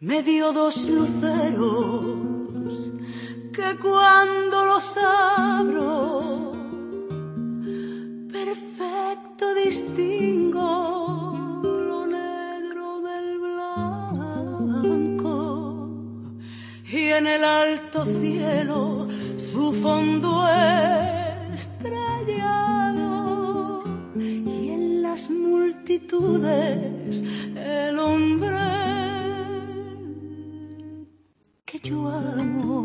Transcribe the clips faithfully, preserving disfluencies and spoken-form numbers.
me dio dos luceros que cuando los abro perfecto distingo lo negro del blanco, y en el alto cielo su fondo estrellado, y en las multitudes el hombre que yo amo.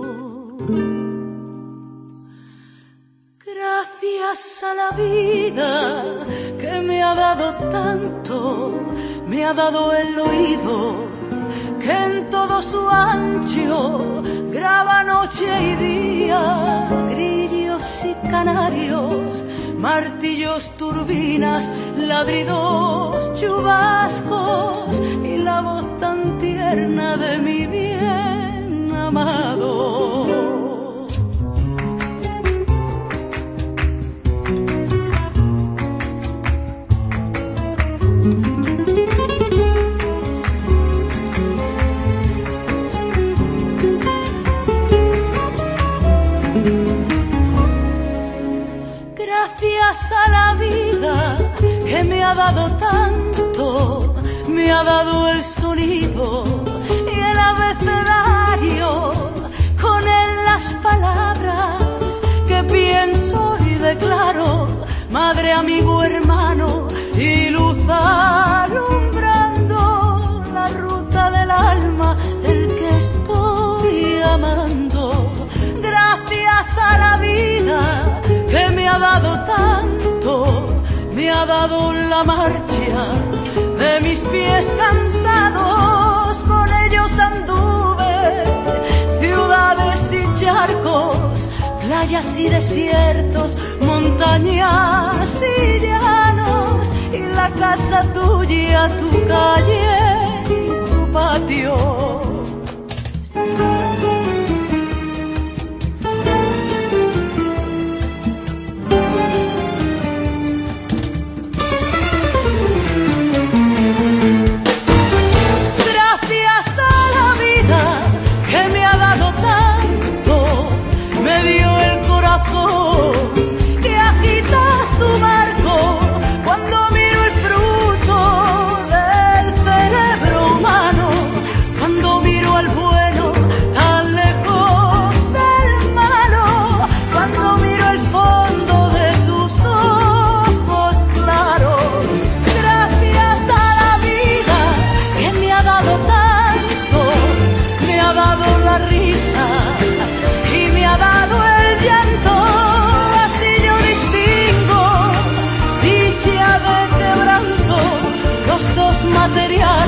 Gracias a la vida que me ha dado tanto, me ha dado el oído que en todo su ancho graba noche y día, grillos y canarios, martillos, turbinas, ladridos, chubascos y la voz tan tierna de mi bien amado. Gracias a la vida que me ha dado tanto, me ha dado el sonido y el abecedario, con él las palabras que pienso y declaro, madre, amigo, hermano y luz alumbrando la ruta del alma del que estoy amando. Gracias a la vida que me ha dado tanto, me ha dado la marcha de mis pies cansados, con ellos anduve ciudades y charcos, playas y desiertos, montañas y llanos, y la casa tuya, tu calle y tu patio. Que agita su barco cuando miro el fruto del cerebro humano, cuando miro al bueno tan lejos del malo, cuando miro el fondo de tus ojos claros. Gracias a la vida que me ha dado tanto, me ha dado la risa y me ha dado el llanto. Así yo distingo dicha de quebranto, los dos materiales